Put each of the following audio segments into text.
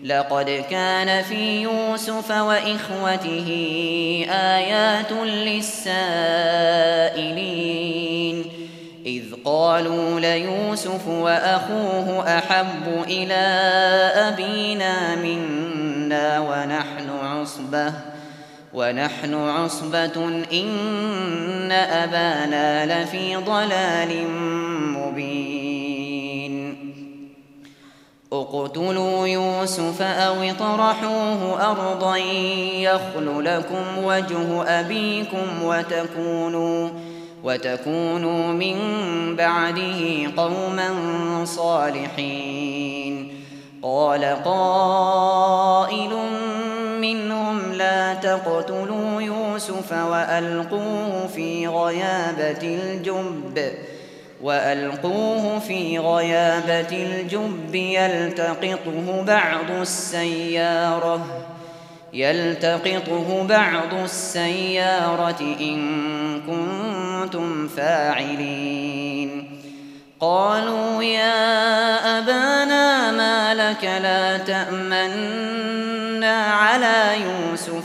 لقد كان في يوسف وإخوته آيات للسائلين إذ قالوا ليوسف وأخوه أحب إلى أبينا منا ونحن عصبة إن أبانا لفي ضلال مبين اقتلوا يوسف أو اطرحوه أرضا يخل لكم وجه أبيكم وتكونوا من بعده قوما صالحين قال قائل منهم لا تقتلوا يوسف وألقوه في غيابة الجب يلتقطه بعض السيارة إن كنتم فاعلين قالوا يا أبانا ما لك لا تأمنا على يوسف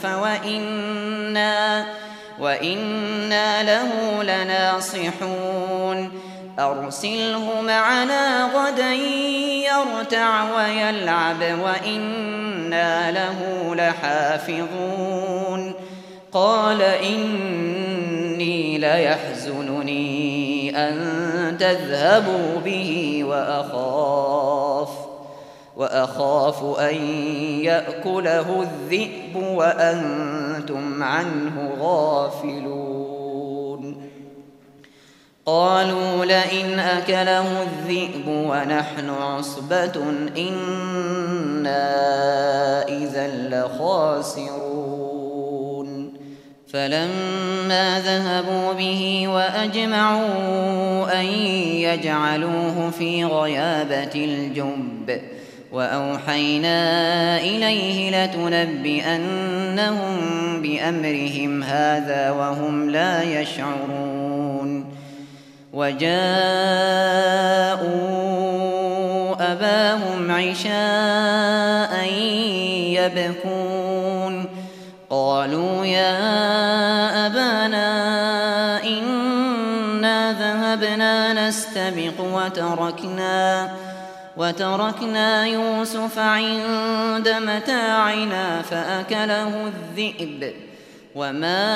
وإنا له لناصحون أرسله معنا غدا يرتع ويلعب وإنا له لحافظون قال إني ليحزنني أن تذهبوا به وأخاف أن يأكله الذئب وأنتم عنه غافلون قالوا لئن أكله الذئب ونحن عصبة إنا إذا لخاسرون فلما ذهبوا به وأجمعوا أن يجعلوه في غيابة الجب وأوحينا إليه لتنبئنهم بأمرهم هذا وهم لا يشعرون وجاءوا أباهم عشاء يبكون قالوا يا أبانا إنا ذهبنا نستبق وتركنا يوسف عند متاعنا فأكله الذئب وما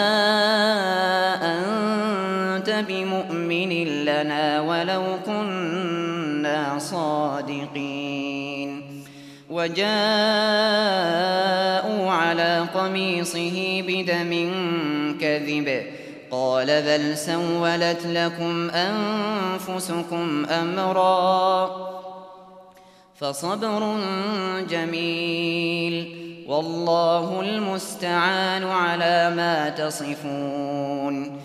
أنت بمؤمن لنا ولو كنا صادقين وجاءوا على قميصه بدم كذب قال بل سولت لكم أنفسكم أمرا فصبر جميل والله المستعان على ما تصفون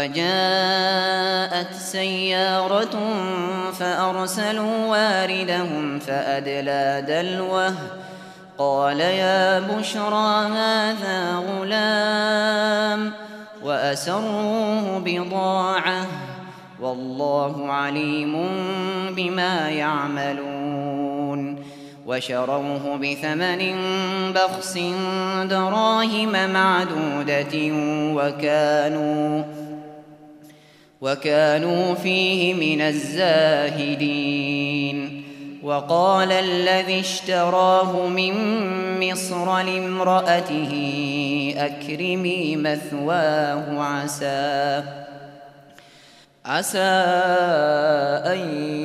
وجاءت سيارة فأرسلوا واردهم فأدلى دلوه قال يا بشرى هذا غلام وأسروه بضاعة والله عليم بما يعملون وشروه بثمن بخس دراهم معدودة وكانوا فيه من الزاهدين وقال الذي اشتراه من مصر لامرأته أكرمي مثواه عسى أن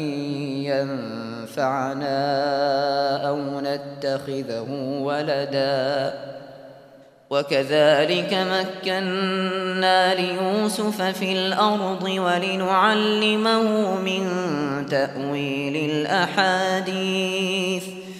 ينفعنا أو نتخذه ولدا وكذلك مكنا ليوسف في الأرض ولنعلمه من تأويل الأحاديث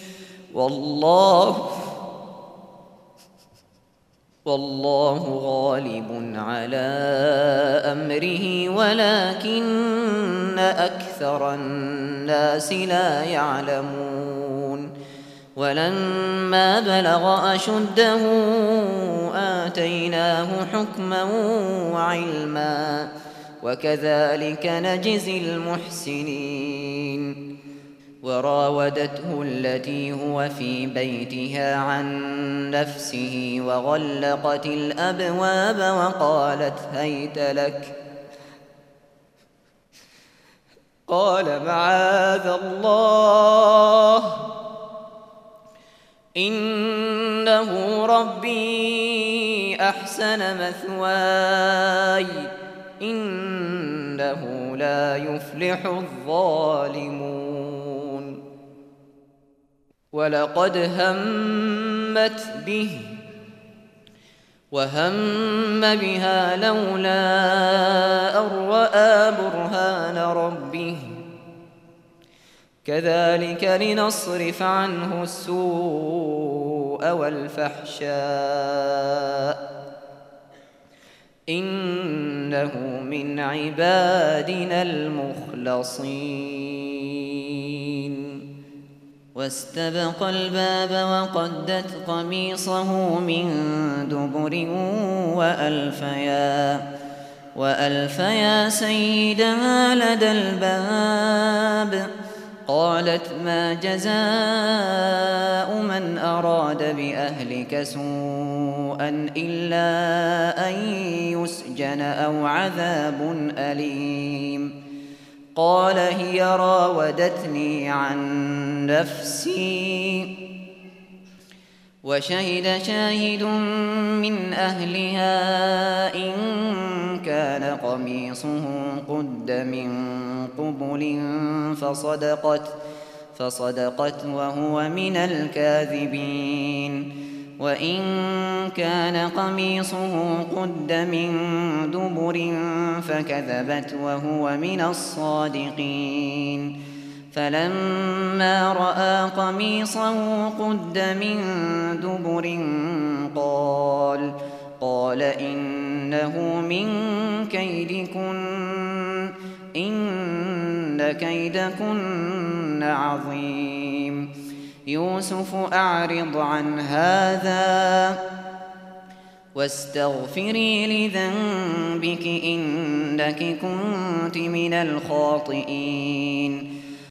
والله غالب على أمره ولكن أكثر الناس لا يعلمون ولما بلغ أشده آتيناه حكما وعلما وكذلك نجزي المحسنين وراودته التي هو في بيتها عن نفسه وغلقت الأبواب وقالت هيت لك قال معاذ الله إنه ربي أحسن مثواي إنه لا يفلح الظالمون ولقد همت به وهم بها لولا أن رأى برهان ربه كذلك لنصرف عنه السوء والفحشاء إنه من عبادنا المخلصين واستبق الباب وقدت قميصه من دبر وألف يا سيدها لدى الباب قالت ما جزاء من أراد بأهلك سوءا إلا أن يسجن أو عذاب أليم قال هي راودتني عن نفسي وشهد شاهد من أهلها إن كان قميصه قد من قبل فصدقت وهو من الكاذبين وإن كان قميصه قد من دبر فكذبت وهو من الصادقين فلما رأى قميصه قد من دبر قال إنه من كيدكن إن كيدكن عظيم يوسف أعرض عن هذا واستغفري لذنبك إنك كنت من الخاطئين